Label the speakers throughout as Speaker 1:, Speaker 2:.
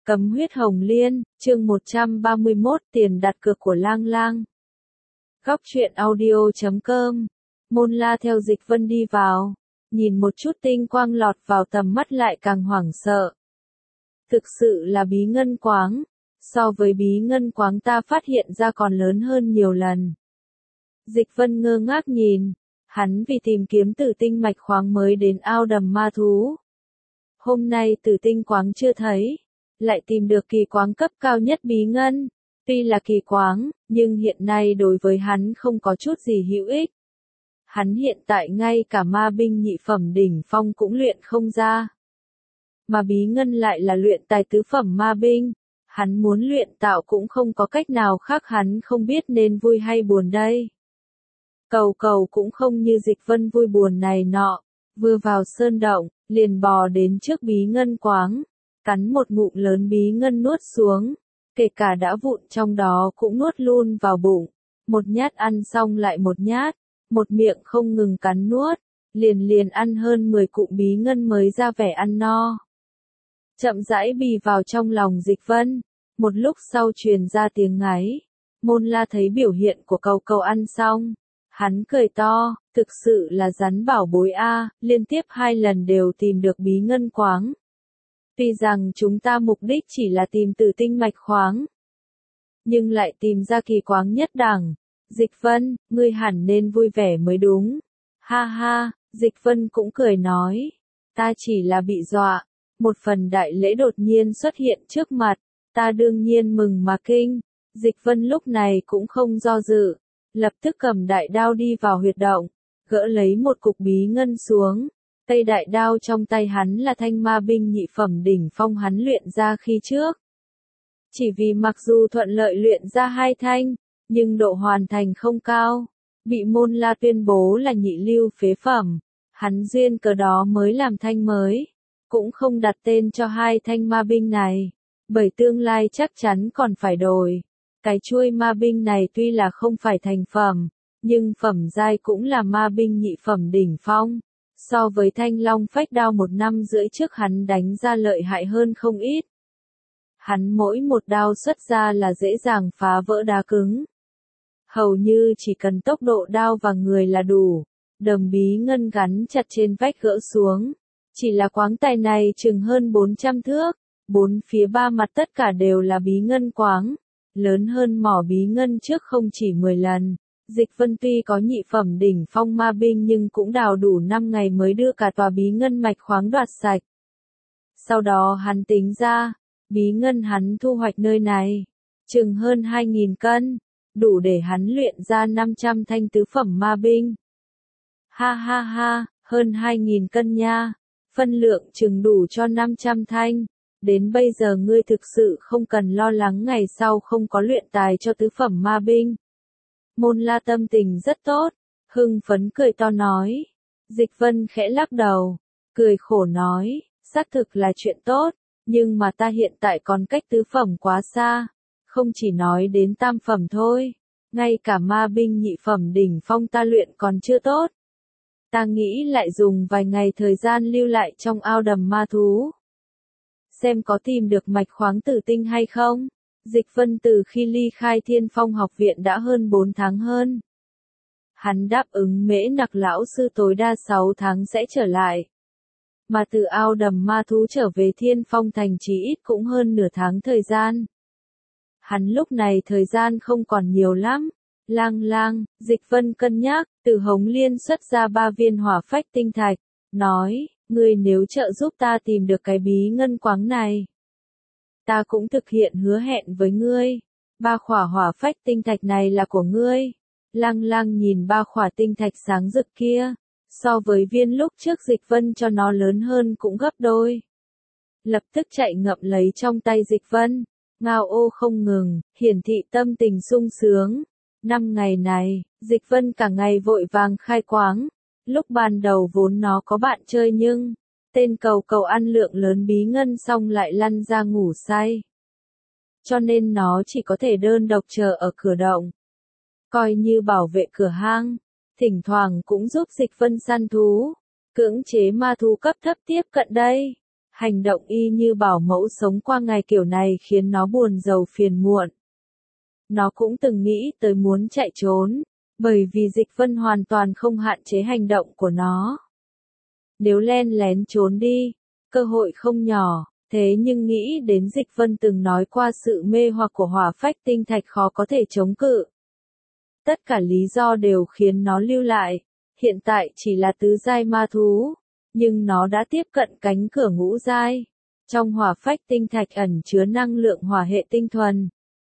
Speaker 1: Cấm huyết hồng liên, chương 131, tiền đặt cược của Lang Lang. Góc truyện audio.com. Môn La theo Dịch Vân đi vào, nhìn một chút tinh quang lọt vào tầm mắt lại càng hoảng sợ. Thực sự là bí ngân quáng, so với bí ngân quáng ta phát hiện ra còn lớn hơn nhiều lần. Dịch Vân ngơ ngác nhìn, hắn vì tìm kiếm tử tinh mạch khoáng mới đến ao đầm ma thú. Hôm nay tử tinh quáng chưa thấy, lại tìm được kỳ quáng cấp cao nhất bí ngân. Tuy là kỳ quáng, nhưng hiện nay đối với hắn không có chút gì hữu ích. Hắn hiện tại ngay cả ma binh nhị phẩm đỉnh phong cũng luyện không ra. Mà bí ngân lại là luyện tài tứ phẩm ma binh. Hắn muốn luyện tạo cũng không có cách nào khác, hắn không biết nên vui hay buồn đây. Cầu cũng không như Dịch Vân vui buồn này nọ, vừa vào sơn động, liền bò đến trước bí ngân quáng, cắn một ngụm lớn bí ngân nuốt xuống, kể cả đã vụn trong đó cũng nuốt luôn vào bụng, một nhát ăn xong lại một nhát, một miệng không ngừng cắn nuốt, liền ăn hơn 10 cụm bí ngân mới ra vẻ ăn no. Chậm rãi bì vào trong lòng Dịch Vân, một lúc sau truyền ra tiếng ngáy, Môn La thấy biểu hiện của cầu ăn xong. Hắn cười to, thực sự là rắn bảo bối a, liên tiếp 2 lần đều tìm được bí ngân quáng. Tuy rằng chúng ta mục đích chỉ là tìm tử tinh mạch khoáng, nhưng lại tìm ra kỳ quáng nhất đẳng. Dịch Vân, ngươi hẳn nên vui vẻ mới đúng. Ha ha, Dịch Vân cũng cười nói, ta chỉ là bị dọa, một phần đại lễ đột nhiên xuất hiện trước mặt, ta đương nhiên mừng mà kinh. Dịch Vân lúc này cũng không do dự, lập tức cầm đại đao đi vào huyệt động, gỡ lấy một cục bí ngân xuống. Cây đại đao trong tay hắn là thanh ma binh nhị phẩm đỉnh phong hắn luyện ra khi trước. Chỉ vì mặc dù thuận lợi luyện ra 2 thanh, nhưng độ hoàn thành không cao, bị Môn La tuyên bố là nhị lưu phế phẩm, hắn duyên cớ đó mới làm thanh mới, cũng không đặt tên cho 2 thanh ma binh này, bởi tương lai chắc chắn còn phải đổi. Cái chuôi ma binh này tuy là không phải thành phẩm, nhưng phẩm giai cũng là ma binh nhị phẩm đỉnh phong. So với thanh long phách đao 1 năm rưỡi trước hắn đánh ra lợi hại hơn không ít. Hắn mỗi một đao xuất ra là dễ dàng phá vỡ đá cứng. Hầu như chỉ cần tốc độ đao và người là đủ. Đầm bí ngân gắn chặt trên vách gỡ xuống. Chỉ là quáng tài này chừng hơn 400 thước. 4 phía 3 mặt tất cả đều là bí ngân quáng. Lớn hơn mỏ bí ngân trước không chỉ 10 lần. Dịch Vân tuy có nhị phẩm đỉnh phong ma binh nhưng cũng đào đủ 5 ngày mới đưa cả tòa bí ngân mạch khoáng đoạt sạch. Sau đó hắn tính ra, bí ngân hắn thu hoạch nơi này, chừng hơn 2.000 cân, đủ để hắn luyện ra 500 thanh tứ phẩm ma binh. Ha ha ha, hơn 2.000 cân nha, phân lượng chừng đủ cho 500 thanh. Đến bây giờ ngươi thực sự không cần lo lắng ngày sau không có luyện tài cho tứ phẩm ma binh. Môn La tâm tình rất tốt, hưng phấn cười to nói. Dịch Vân khẽ lắc đầu, cười khổ nói, xác thực là chuyện tốt, nhưng mà ta hiện tại còn cách tứ phẩm quá xa, không chỉ nói đến tam phẩm thôi, ngay cả ma binh nhị phẩm đỉnh phong ta luyện còn chưa tốt. Ta nghĩ lại dùng vài ngày thời gian lưu lại trong ao đầm ma thú. Xem có tìm được mạch khoáng tử tinh hay không. Dịch Vân từ khi ly khai Thiên Phong học viện đã hơn 4 tháng hơn. Hắn đáp ứng Mễ Nặc lão sư tối đa 6 tháng sẽ trở lại. Mà từ ao đầm ma thú trở về Thiên Phong thành chí ít cũng hơn nửa tháng thời gian. Hắn lúc này thời gian không còn nhiều lắm. Lang, Dịch Vân cân nhắc, từ hống liên xuất ra 3 viên hỏa phách tinh thạch, nói, ngươi nếu trợ giúp ta tìm được cái bí ngân quáng này, ta cũng thực hiện hứa hẹn với ngươi. 3 khỏa hỏa phách tinh thạch này là của ngươi. Lang nhìn 3 khỏa tinh thạch sáng rực kia, so với viên lúc trước Dịch Vân cho nó lớn hơn cũng gấp đôi. Lập tức chạy ngậm lấy trong tay Dịch Vân, ngao ô không ngừng, hiển thị tâm tình sung sướng. 5 ngày này, Dịch Vân cả ngày vội vàng khai quáng. Lúc ban đầu vốn nó có bạn chơi nhưng tên cầu ăn lượng lớn bí ngân xong lại lăn ra ngủ say. Cho nên nó chỉ có thể đơn độc chờ ở cửa động. Coi như bảo vệ cửa hang, thỉnh thoảng cũng giúp Dịch Vân săn thú, cưỡng chế ma thú cấp thấp tiếp cận đây. Hành động y như bảo mẫu sống qua ngày kiểu này khiến nó buồn rầu phiền muộn. Nó cũng từng nghĩ tới muốn chạy trốn, bởi vì Dịch Vân hoàn toàn không hạn chế hành động của nó. Nếu len lén trốn đi, cơ hội không nhỏ, thế nhưng nghĩ đến Dịch Vân từng nói qua sự mê hoặc của hỏa phách tinh thạch khó có thể chống cự. Tất cả lý do đều khiến nó lưu lại, hiện tại chỉ là tứ giai ma thú, nhưng nó đã tiếp cận cánh cửa ngũ giai. Trong hỏa phách tinh thạch ẩn chứa năng lượng hỏa hệ tinh thuần,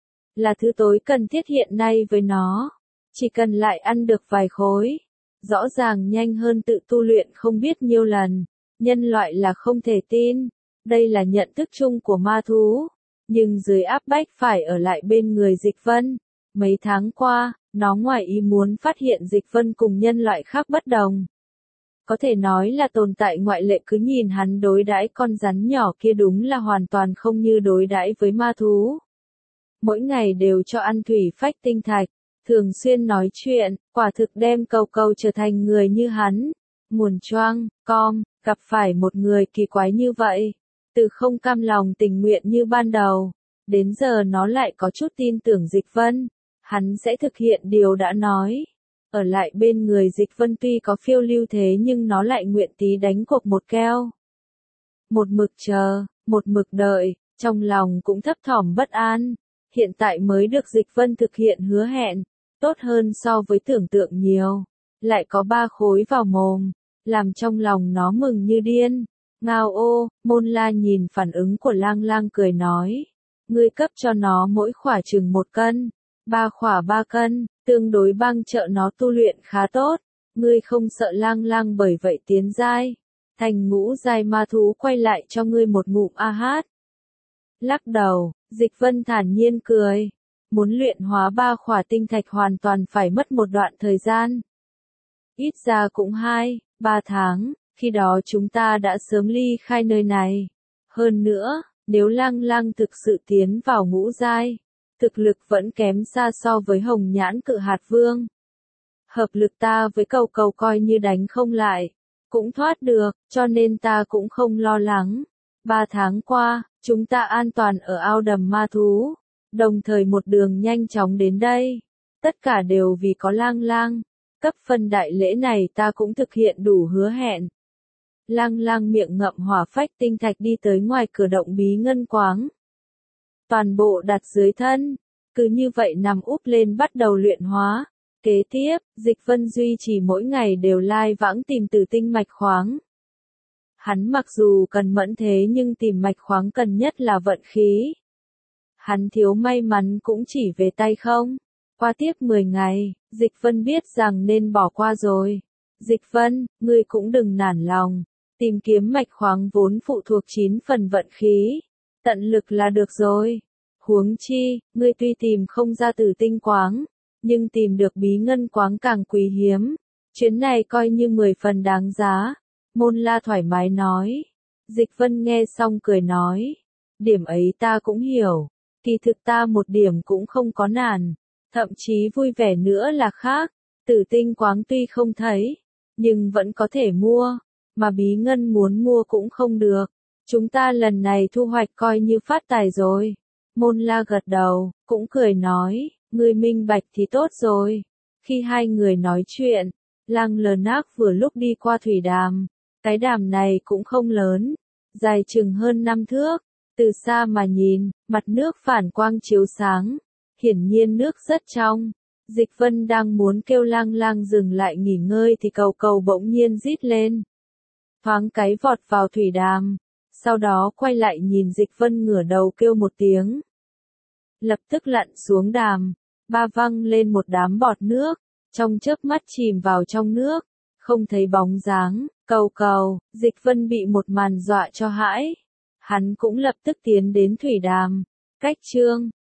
Speaker 1: là thứ tối cần thiết hiện nay với nó. Chỉ cần lại ăn được vài khối, rõ ràng nhanh hơn tự tu luyện không biết nhiêu lần. Nhân loại là không thể tin, đây là nhận thức chung của ma thú, nhưng dưới áp bách phải ở lại bên người Dịch Vân. Mấy tháng qua, nó ngoài ý muốn phát hiện Dịch Vân cùng nhân loại khác bất đồng. Có thể nói là tồn tại ngoại lệ, cứ nhìn hắn đối đãi con rắn nhỏ kia đúng là hoàn toàn không như đối đãi với ma thú. Mỗi ngày đều cho ăn thủy phách tinh thạch, thường xuyên nói chuyện, quả thực đem Cầu Cầu trở thành người như hắn. Nguồn choang, com, gặp phải một người kỳ quái như vậy, từ không cam lòng tình nguyện như ban đầu, đến giờ nó lại có chút tin tưởng Dịch Vân, hắn sẽ thực hiện điều đã nói. Ở lại bên người Dịch Vân tuy có phiêu lưu thế nhưng nó lại nguyện tí đánh cuộc một keo. Một mực chờ, một mực đợi, trong lòng cũng thấp thỏm bất an. Hiện tại mới được Dịch Vân thực hiện hứa hẹn, tốt hơn so với tưởng tượng nhiều. Lại có 3 khối vào mồm, làm trong lòng nó mừng như điên. Ngao ô, Môn La nhìn phản ứng của Lang Lang cười nói. Ngươi cấp cho nó mỗi khỏa chừng 1 cân, 3 khỏa 3 cân, tương đối băng trợ nó tu luyện khá tốt. Ngươi không sợ Lang Lang bởi vậy tiến giai, thành ngũ giai ma thú quay lại cho ngươi một ngụm a hát. Lắc đầu, Dịch Vân thản nhiên cười. Muốn luyện hóa 3 khỏa tinh thạch hoàn toàn phải mất một đoạn thời gian. Ít ra cũng 2-3 tháng, khi đó chúng ta đã sớm ly khai nơi này. Hơn nữa, nếu Lang Lang thực sự tiến vào ngũ giai, thực lực vẫn kém xa so với Hồng Nhãn Cự Hạt Vương. Hợp lực ta với Cầu Cầu coi như đánh không lại, cũng thoát được, cho nên ta cũng không lo lắng. 3 tháng qua, chúng ta an toàn ở ao đầm ma thú, đồng thời một đường nhanh chóng đến đây. Tất cả đều vì có Lang Lang. Cấp phần đại lễ này ta cũng thực hiện đủ hứa hẹn. Lang Lang miệng ngậm hỏa phách tinh thạch đi tới ngoài cửa động bí ngân quáng. Toàn bộ đặt dưới thân, cứ như vậy nằm úp lên bắt đầu luyện hóa. Kế tiếp, Dịch Vân duy trì mỗi ngày đều lai vãng tìm tử tinh mạch khoáng. Hắn mặc dù cần mẫn thế nhưng tìm mạch khoáng cần nhất là vận khí. Hắn thiếu may mắn cũng chỉ về tay không. Qua tiếp 10 ngày, Dịch Vân biết rằng nên bỏ qua rồi. Dịch Vân, ngươi cũng đừng nản lòng. Tìm kiếm mạch khoáng vốn phụ thuộc 9 phần vận khí. Tận lực là được rồi. Huống chi, ngươi tuy tìm không ra tử tinh quáng, nhưng tìm được bí ngân quáng càng quý hiếm. Chuyến này coi như 10 phần đáng giá. Môn La thoải mái nói. Dịch Vân nghe xong cười nói. Điểm ấy ta cũng hiểu. Kỳ thực ta một điểm cũng không có nản. Thậm chí vui vẻ nữa là khác. Tử tinh quáng tuy không thấy, nhưng vẫn có thể mua. Mà bí ngân muốn mua cũng không được. Chúng ta lần này thu hoạch coi như phát tài rồi. Môn La gật đầu, cũng cười nói. Ngươi minh bạch thì tốt rồi. Khi hai người nói chuyện, Lang Lờ Nác vừa lúc đi qua thủy đàm. Cái đàm này cũng không lớn, dài chừng hơn 5 thước. Từ xa mà nhìn, mặt nước phản quang chiếu sáng. Hiển nhiên nước rất trong. Dịch Vân đang muốn kêu Lang Lang dừng lại nghỉ ngơi thì Cầu Cầu bỗng nhiên rít lên. Thoáng cái vọt vào thủy đàm. Sau đó quay lại nhìn Dịch Vân ngửa đầu kêu một tiếng. Lập tức lặn xuống đàm. Ba văng lên một đám bọt nước. Trong chớp mắt chìm vào trong nước. Không thấy bóng dáng. Cầu Cầu, Dịch Vân bị một màn dọa cho hãi. Hắn cũng lập tức tiến đến thủy đàm. Cách chương